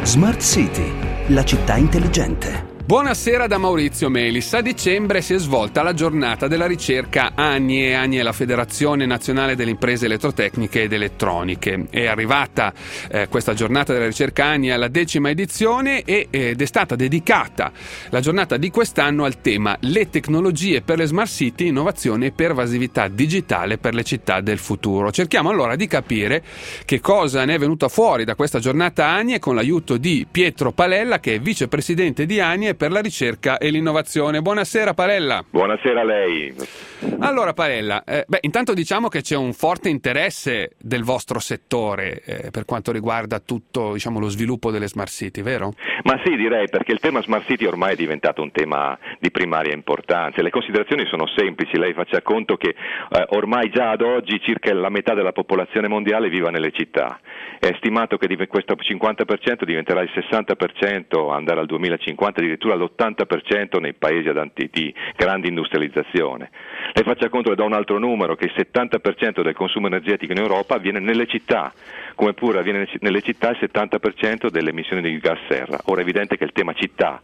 Smart City, la città intelligente. Buonasera da Maurizio Melis. A dicembre si è svolta la giornata della ricerca ANIE. ANIE è la Federazione Nazionale delle Imprese Elettrotecniche ed Elettroniche. È arrivata questa giornata della ricerca ANIE alla 10ª edizione ed è stata dedicata la giornata di quest'anno al tema le tecnologie per le smart city, innovazione e pervasività digitale per le città del futuro. Cerchiamo allora di capire che cosa ne è venuto fuori da questa giornata ANIE con l'aiuto di Pietro Palella, che è vicepresidente di ANIE per la ricerca e l'innovazione. Buonasera Palella. Buonasera a lei. Allora Palella, intanto diciamo che c'è un forte interesse del vostro settore per quanto riguarda tutto, lo sviluppo delle smart city, vero? Ma sì, direi, perché il tema smart city ormai è diventato un tema di primaria importanza. Le considerazioni sono semplici, lei faccia conto che ormai già ad oggi circa la metà della popolazione mondiale viva nelle città. È stimato che questo 50% diventerà il 60%, andare al 2050 addirittura l'80% nei paesi di grande industrializzazione. Lei faccia conto, le do un altro numero, che il 70% del consumo energetico in Europa avviene nelle città, come pure avviene nelle città il 70% delle emissioni di gas serra. Ora è evidente che il tema città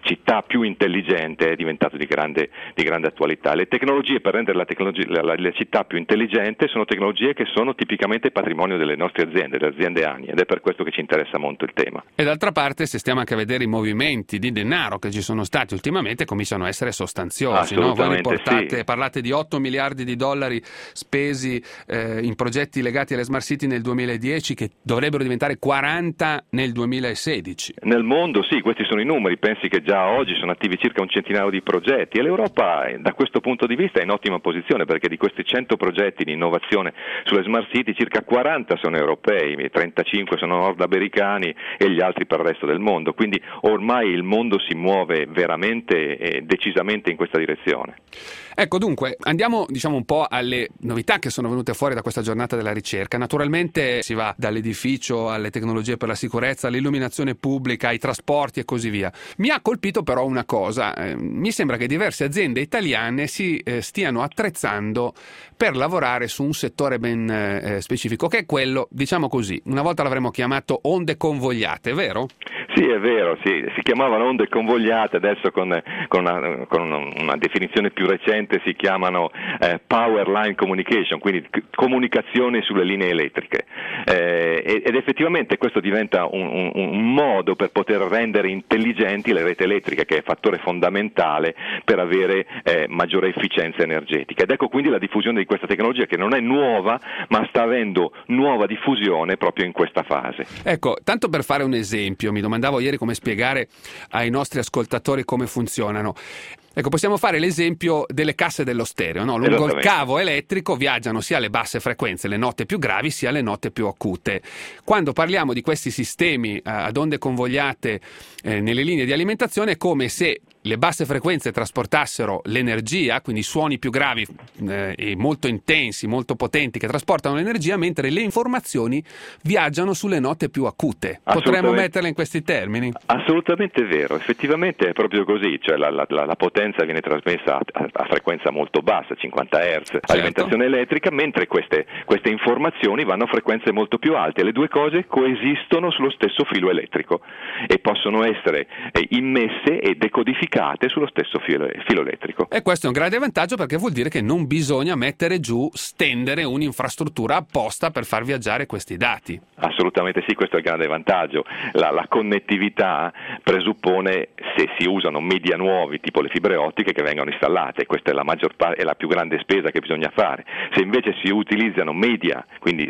più intelligente è diventato di grande attualità. Le tecnologie per rendere la città più intelligente sono tecnologie che sono tipicamente patrimonio delle nostre aziende, delle aziende ANIE, ed è per questo che ci interessa molto il tema. E d'altra parte, se stiamo anche a vedere i movimenti di denaro che ci sono stati ultimamente, cominciano a essere sostanziosi, no? Voi parlate di 8 miliardi di dollari spesi in progetti legati alle smart city nel 2010 che dovrebbero diventare 40 nel 2016. Nel mondo sì, questi sono i numeri, pensi che già oggi sono attivi circa un centinaio di progetti e l'Europa da questo punto di vista è in ottima posizione, perché di questi 100 progetti di innovazione sulle smart city circa 40 sono europei, 35 sono nordamericani e gli altri per il resto del mondo, quindi ormai il mondo si muove veramente e decisamente in questa direzione. Ecco, dunque, andiamo un po' alle novità che sono venute fuori da questa giornata della ricerca. Naturalmente si va dall'edificio alle tecnologie per la sicurezza, all'illuminazione pubblica, ai trasporti e così via. Mi ha colpito però una cosa, mi sembra che diverse aziende italiane si stiano attrezzando per lavorare su un settore ben specifico, che è quello, una volta l'avremmo chiamato onde convogliate, vero? Sì, è vero, sì. Si chiamavano onde convogliate, adesso con una definizione più recente si chiamano power line communication, quindi comunicazione sulle linee elettriche. Ed effettivamente questo diventa un modo per poter rendere intelligenti le reti elettriche, che è fattore fondamentale per avere maggiore efficienza energetica. Ed ecco quindi la diffusione di questa tecnologia, che non è nuova, ma sta avendo nuova diffusione proprio in questa fase. Ecco, tanto per fare un esempio, mi domandavo ieri come spiegare ai nostri ascoltatori come funzionano. Ecco, possiamo fare l'esempio delle casse dello stereo, no? Lungo il cavo elettrico viaggiano sia le basse frequenze, le note più gravi, sia le note più acute. Quando parliamo di questi sistemi ad onde convogliate nelle linee di alimentazione, è come se le basse frequenze trasportassero l'energia, quindi i suoni più gravi e molto intensi, molto potenti, che trasportano l'energia, mentre le informazioni viaggiano sulle note più acute. Potremmo metterle in questi termini? Assolutamente vero, effettivamente è proprio così, cioè la potenza viene trasmessa a frequenza molto bassa, 50 Hz, certo, alimentazione elettrica, mentre queste informazioni vanno a frequenze molto più alte. Le due cose coesistono sullo stesso filo elettrico e possono essere immesse e decodificate sullo stesso filo elettrico. E questo è un grande vantaggio, perché vuol dire che non bisogna stendere un'infrastruttura apposta per far viaggiare questi dati. Assolutamente sì, questo è il grande vantaggio. La connettività presuppone, se si usano media nuovi tipo le fibre ottiche, che vengono installate. Questa è la maggior parte, è la più grande spesa che bisogna fare. Se invece si utilizzano media, quindi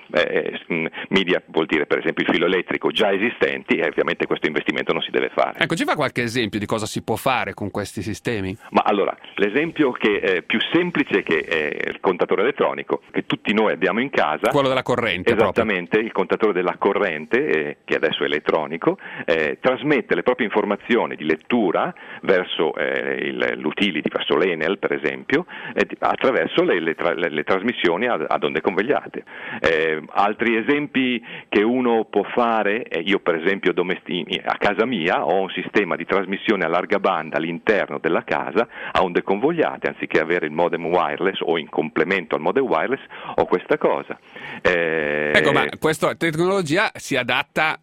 media vuol dire per esempio il filo elettrico già esistenti, ovviamente questo investimento non si deve fare. Ecco, ci fa qualche esempio di cosa si può fare con questi sistemi? Ma allora, l'esempio che è più semplice, che è il contatore elettronico che tutti noi abbiamo in casa. Quello della corrente. Esattamente, proprio. Il contatore della corrente, che adesso è elettronico, trasmette le proprie informazioni di lettura verso l'utility, verso l'Enel per esempio, attraverso le trasmissioni ad onde convogliate. Altri esempi che uno può fare, io per esempio a casa mia ho un sistema di trasmissione a larga banda all'interno della casa a onde convogliate, anziché avere il modem wireless o in complemento al modem wireless ho questa cosa. Ecco, ma questa tecnologia si adatta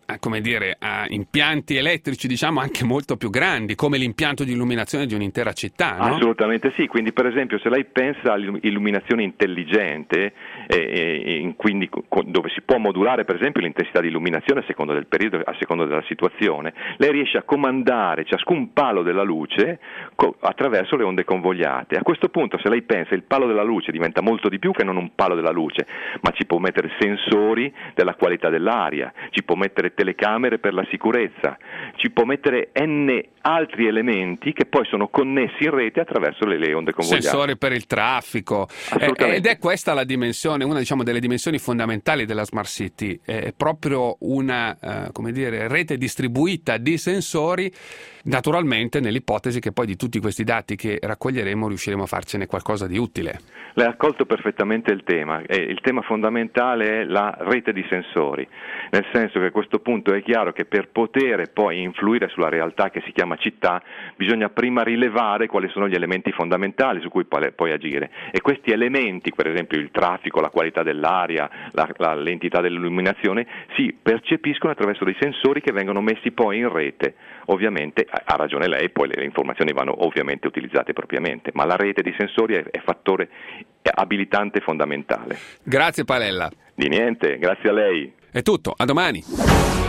come dire, a impianti elettrici, diciamo, anche molto più grandi, come l'impianto di illuminazione di un'intera città, no? Assolutamente sì, quindi per esempio se lei pensa all'illuminazione intelligente, quindi dove si può modulare per esempio l'intensità di illuminazione a seconda del periodo, a seconda della situazione, lei riesce a comandare ciascun palo della luce attraverso le onde convogliate. A questo punto, se lei pensa, il palo della luce diventa molto di più che non un palo della luce, ma ci può mettere sensori della qualità dell'aria, ci può mettere telecamere per la sicurezza, ci può mettere n altri elementi che poi sono connessi in rete attraverso le onde convogliate. Sensori per il traffico. Ed è questa la dimensione, una, diciamo, delle dimensioni fondamentali della Smart City, è proprio una come dire, rete distribuita di sensori, naturalmente nell'ipotesi che poi di tutti questi dati che raccoglieremo riusciremo a farcene qualcosa di utile. Lei ha colto perfettamente il tema, e il tema fondamentale è la rete di sensori, nel senso che a questo punto è chiaro che per poter poi influire sulla realtà che si chiama città bisogna prima rilevare quali sono gli elementi fondamentali su cui poi agire, e questi elementi, per esempio il traffico, la qualità dell'aria, l'entità dell'illuminazione, si percepiscono attraverso dei sensori che vengono messi poi in rete. Ovviamente ha ragione lei, poi le informazioni vanno ovviamente utilizzate propriamente, ma la rete di sensori è fattore abilitante fondamentale. Grazie Palella. Di niente, grazie a lei. È tutto, a domani.